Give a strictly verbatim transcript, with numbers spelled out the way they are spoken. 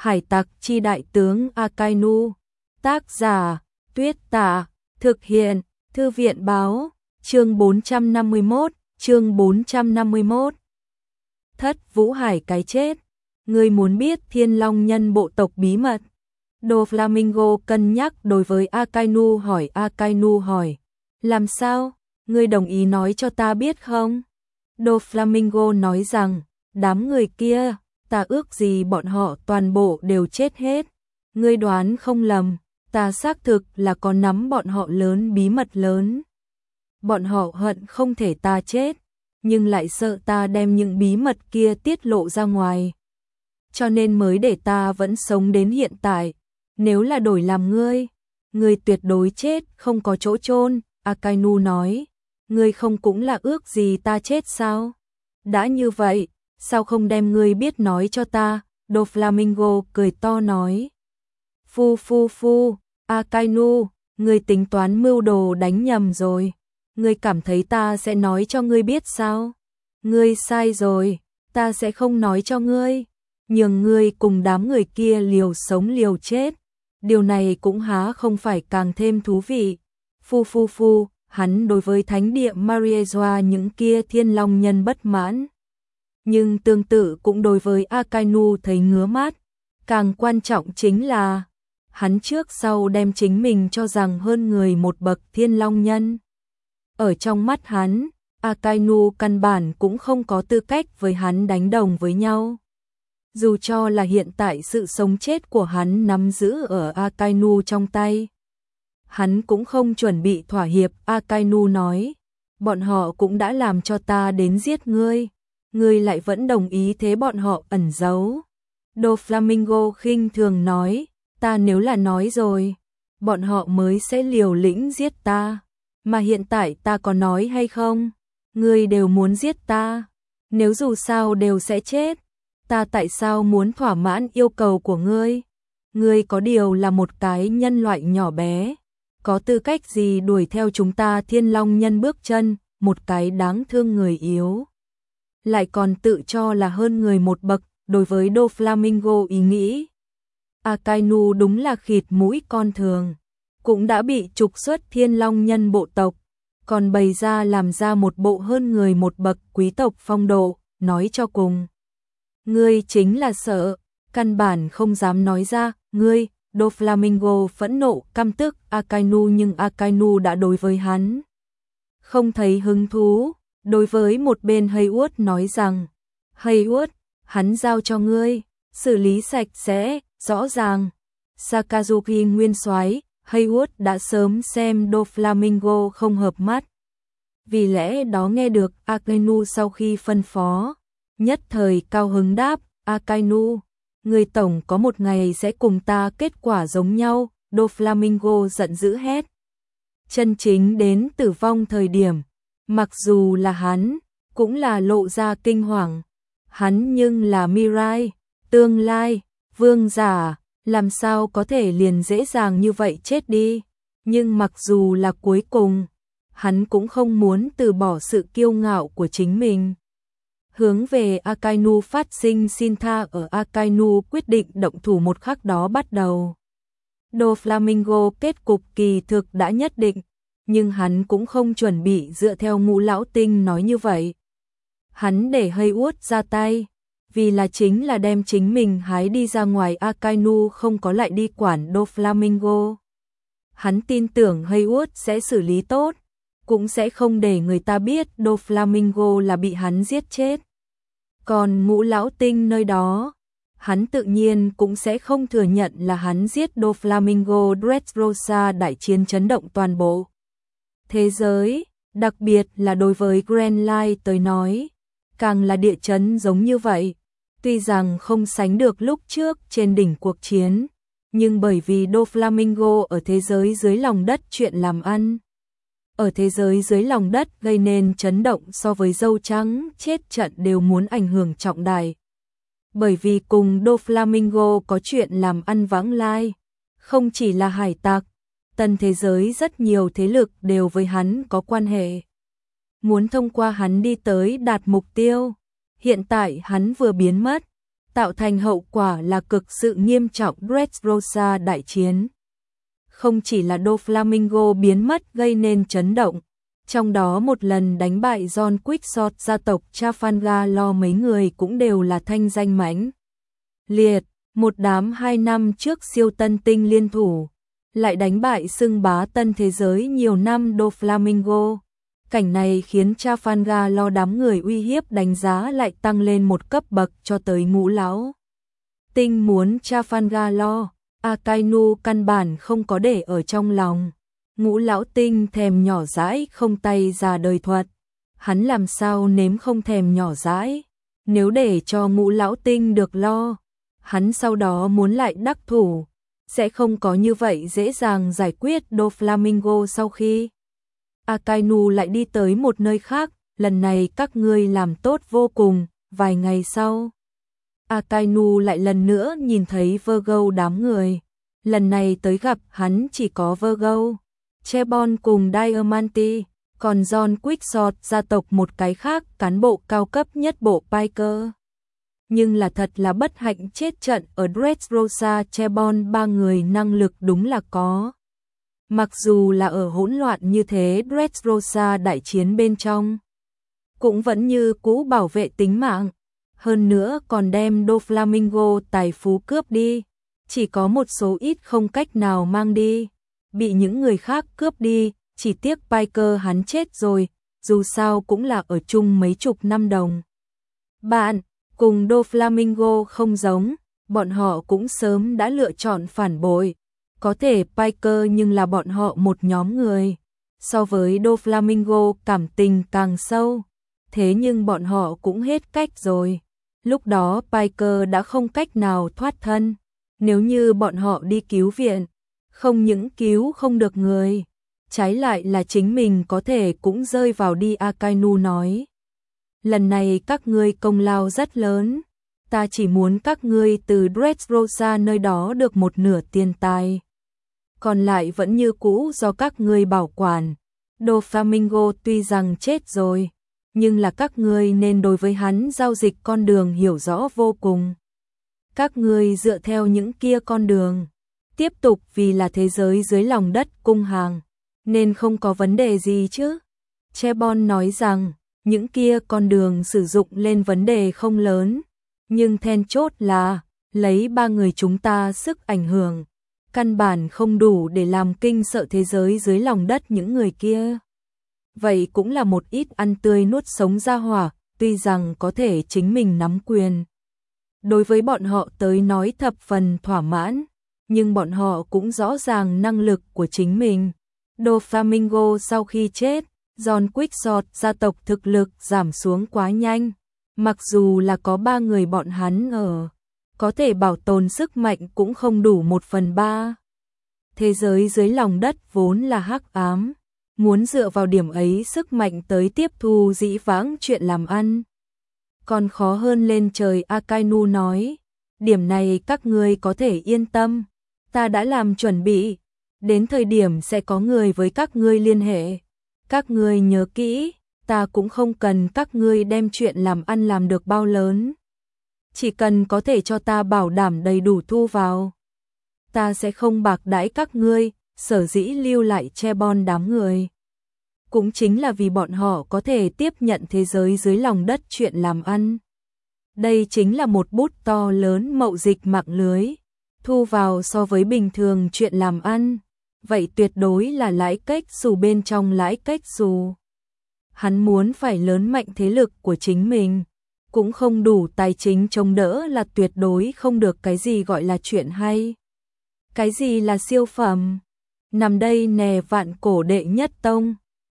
Hải tặc chi đại tướng Akainu. Tác giả Tuyết Tả. Thực hiện Thư viện báo. Chương bốn trăm năm mươi mốt. Chương bốn trăm năm mươi mốt. Thất Vũ Hải cái chết. Ngươi muốn biết Thiên Long Nhân bộ tộc bí mật? Doflamingo cân nhắc đối với Akainu hỏi. Akainu hỏi, làm sao? Ngươi đồng ý nói cho ta biết không? Doflamingo nói rằng, đám người kia, ta ước gì bọn họ toàn bộ đều chết hết. Ngươi đoán không lầm, ta xác thực là có nắm bọn họ lớn bí mật lớn. Bọn họ hận không thể ta chết, nhưng lại sợ ta đem những bí mật kia tiết lộ ra ngoài. Cho nên mới để ta vẫn sống đến hiện tại. Nếu là đổi làm ngươi, ngươi tuyệt đối chết không có chỗ chôn. Akainu nói, ngươi không cũng là ước gì ta chết sao? Đã như vậy, sao không đem ngươi biết nói cho ta? Doflamingo cười to nói. Phu phu phu, Akainu, ngươi tính toán mưu đồ đánh nhầm rồi. Ngươi cảm thấy ta sẽ nói cho ngươi biết sao? Ngươi sai rồi, ta sẽ không nói cho ngươi. Nhường ngươi cùng đám người kia liều sống liều chết. Điều này cũng há không phải càng thêm thú vị. Phu phu phu, hắn đối với thánh địa Mariejoa những kia Thiên Long Nhân bất mãn. Nhưng tương tự cũng đối với Akainu thấy ngứa mắt. Càng quan trọng chính là, hắn trước sau đem chính mình cho rằng hơn người một bậc Thiên Long Nhân. Ở trong mắt hắn, Akainu căn bản cũng không có tư cách với hắn đánh đồng với nhau. Dù cho là hiện tại sự sống chết của hắn nắm giữ ở Akainu trong tay, hắn cũng không chuẩn bị thỏa hiệp. Akainu nói, bọn họ cũng đã làm cho ta đến giết ngươi, ngươi lại vẫn đồng ý thế bọn họ ẩn giấu. Doflamingo khinh thường nói, ta nếu là nói rồi, bọn họ mới sẽ liều lĩnh giết ta, mà hiện tại ta có nói hay không, ngươi đều muốn giết ta, nếu dù sao đều sẽ chết. Ta tại sao muốn thỏa mãn yêu cầu của ngươi? Ngươi có điều là một cái nhân loại nhỏ bé, có tư cách gì đuổi theo chúng ta Thiên Long Nhân bước chân, một cái đáng thương người yếu. Lại còn tự cho là hơn người một bậc. Đối với Doflamingo ý nghĩ, Akainu đúng là khịt mũi con thường, cũng đã bị trục xuất Thiên Long Nhân bộ tộc, còn bày ra làm ra một bộ hơn người một bậc quý tộc phong độ, nói cho cùng. Ngươi chính là sợ, căn bản không dám nói ra, ngươi. Doflamingo phẫn nộ căm tức Akainu, nhưng Akainu đã đối với hắn không thấy hứng thú. Đối với một bên Haywood nói rằng, Haywood, hắn giao cho ngươi, xử lý sạch sẽ, rõ ràng. Sakazuki nguyên soái, Haywood đã sớm xem Doflamingo không hợp mắt. Vì lẽ đó nghe được Akainu sau khi phân phó, nhất thời cao hứng đáp, Akainu, người tổng có một ngày sẽ cùng ta kết quả giống nhau. Doflamingo giận dữ hét. Chân chính đến tử vong thời điểm, mặc dù là hắn, cũng là lộ ra kinh hoàng. Hắn nhưng là Mirai, tương lai, vương giả, làm sao có thể liền dễ dàng như vậy chết đi. Nhưng mặc dù là cuối cùng, hắn cũng không muốn từ bỏ sự kiêu ngạo của chính mình. Hướng về Akainu phát sinh xin tha. Ở Akainu quyết định động thủ một khắc đó bắt đầu, Doflamingo kết cục kỳ thực đã nhất định, nhưng hắn cũng không chuẩn bị dựa theo Ngũ Lão Tinh nói như vậy. Hắn để Haywood ra tay, vì là chính là đem chính mình hái đi ra ngoài. Akainu không có lại đi quản Doflamingo. Hắn tin tưởng Haywood sẽ xử lý tốt, cũng sẽ không để người ta biết Doflamingo là bị hắn giết chết. Còn Ngũ Lão Tinh nơi đó, hắn tự nhiên cũng sẽ không thừa nhận là hắn giết Doflamingo. Dressrosa đại chiến chấn động toàn bộ thế giới, đặc biệt là đối với Grand Line tới nói, càng là địa chấn giống như vậy. Tuy rằng không sánh được lúc trước trên đỉnh cuộc chiến, nhưng bởi vì Doflamingo ở thế giới dưới lòng đất chuyện làm ăn, ở thế giới dưới lòng đất gây nên chấn động so với dâu trắng chết trận đều muốn ảnh hưởng trọng đại. Bởi vì cùng Doflamingo có chuyện làm ăn vãng lai, không chỉ là hải tặc, tân thế giới rất nhiều thế lực đều với hắn có quan hệ. Muốn thông qua hắn đi tới đạt mục tiêu. Hiện tại hắn vừa biến mất, tạo thành hậu quả là cực sự nghiêm trọng Dressrosa đại chiến. Không chỉ là Doflamingo biến mất gây nên chấn động, trong đó một lần đánh bại John Quixote gia tộc Trafalgar mấy người cũng đều là thanh danh mãnh liệt, một đám hai năm trước siêu tân tinh liên thủ, lại đánh bại xưng bá tân thế giới nhiều năm Doflamingo. Cảnh này khiến Trafalgar lo đám người uy hiếp đánh giá lại tăng lên một cấp bậc cho tới ngũ lão tinh muốn Trafalgar lo, Akainu căn bản không có để ở trong lòng. Ngũ lão tinh thèm nhỏ dãi không tay ra đời thuật, hắn làm sao nếm không thèm nhỏ dãi, nếu để cho ngũ lão tinh được lo, hắn sau đó muốn lại đắc thủ, sẽ không có như vậy dễ dàng giải quyết Doflamingo. Sau khi Akainu lại đi tới một nơi khác, lần này các ngươi làm tốt vô cùng. Vài ngày sau, Akainu lại lần nữa nhìn thấy Virgo đám người, lần này tới gặp hắn chỉ có Virgo, Chebon cùng Diamante, còn John Quixote gia tộc một cái khác cán bộ cao cấp nhất bộ Piker. Nhưng là thật là bất hạnh chết trận ở Dressrosa. Chebon ba người năng lực đúng là có. Mặc dù là ở hỗn loạn như thế, Dressrosa đại chiến bên trong cũng vẫn như cũ bảo vệ tính mạng, hơn nữa còn đem Doflamingo tài phú cướp đi, chỉ có một số ít không cách nào mang đi, bị những người khác cướp đi, chỉ tiếc Piker hắn chết rồi, dù sao cũng là ở chung mấy chục năm đồng. Bạn, cùng Doflamingo không giống, bọn họ cũng sớm đã lựa chọn phản bội. Có thể Piker nhưng là bọn họ một nhóm người, so với Doflamingo cảm tình càng sâu, thế nhưng bọn họ cũng hết cách rồi. Lúc đó Piker đã không cách nào thoát thân, nếu như bọn họ đi cứu viện, không những cứu không được người, trái lại là chính mình có thể cũng rơi vào đi. Akainu nói, lần này các ngươi công lao rất lớn, ta chỉ muốn các ngươi từ Dressrosa nơi đó được một nửa tiền tài, còn lại vẫn như cũ do các ngươi bảo quản. Doflamingo tuy rằng chết rồi, nhưng là các ngươi nên đối với hắn giao dịch con đường hiểu rõ vô cùng. Các ngươi dựa theo những kia con đường, tiếp tục vì là thế giới dưới lòng đất cung hàng, nên không có vấn đề gì chứ. Chebon nói rằng, những kia con đường sử dụng lên vấn đề không lớn, nhưng then chốt là, lấy ba người chúng ta sức ảnh hưởng, căn bản không đủ để làm kinh sợ thế giới dưới lòng đất những người kia. Vậy cũng là một ít ăn tươi nuốt sống ra hỏa, tuy rằng có thể chính mình nắm quyền. Đối với bọn họ tới nói thập phần thỏa mãn, nhưng bọn họ cũng rõ ràng năng lực của chính mình. Doflamingo sau khi chết, John Quixote gia tộc thực lực giảm xuống quá nhanh, mặc dù là có ba người bọn hắn ở, có thể bảo tồn sức mạnh cũng không đủ một phần ba. Thế giới dưới lòng đất vốn là hắc ám, muốn dựa vào điểm ấy sức mạnh tới tiếp thu dĩ vãng chuyện làm ăn, còn khó hơn lên trời. Akainu nói, điểm này các ngươi có thể yên tâm, ta đã làm chuẩn bị, đến thời điểm sẽ có người với các ngươi liên hệ. Các ngươi nhớ kỹ, ta cũng không cần các ngươi đem chuyện làm ăn làm được bao lớn, chỉ cần có thể cho ta bảo đảm đầy đủ thu vào, ta sẽ không bạc đãi các ngươi. Sở dĩ lưu lại Chebon đám người, cũng chính là vì bọn họ có thể tiếp nhận thế giới dưới lòng đất chuyện làm ăn. Đây chính là một bút to lớn mậu dịch mạng lưới, thu vào so với bình thường chuyện làm ăn, vậy tuyệt đối là lãi cách xù bên trong lãi cách xù. Hắn muốn phải lớn mạnh thế lực của chính mình, cũng không đủ tài chính chống đỡ là tuyệt đối không được. Cái gì gọi là chuyện hay, cái gì là siêu phẩm, nằm đây nè vạn cổ đệ nhất tông.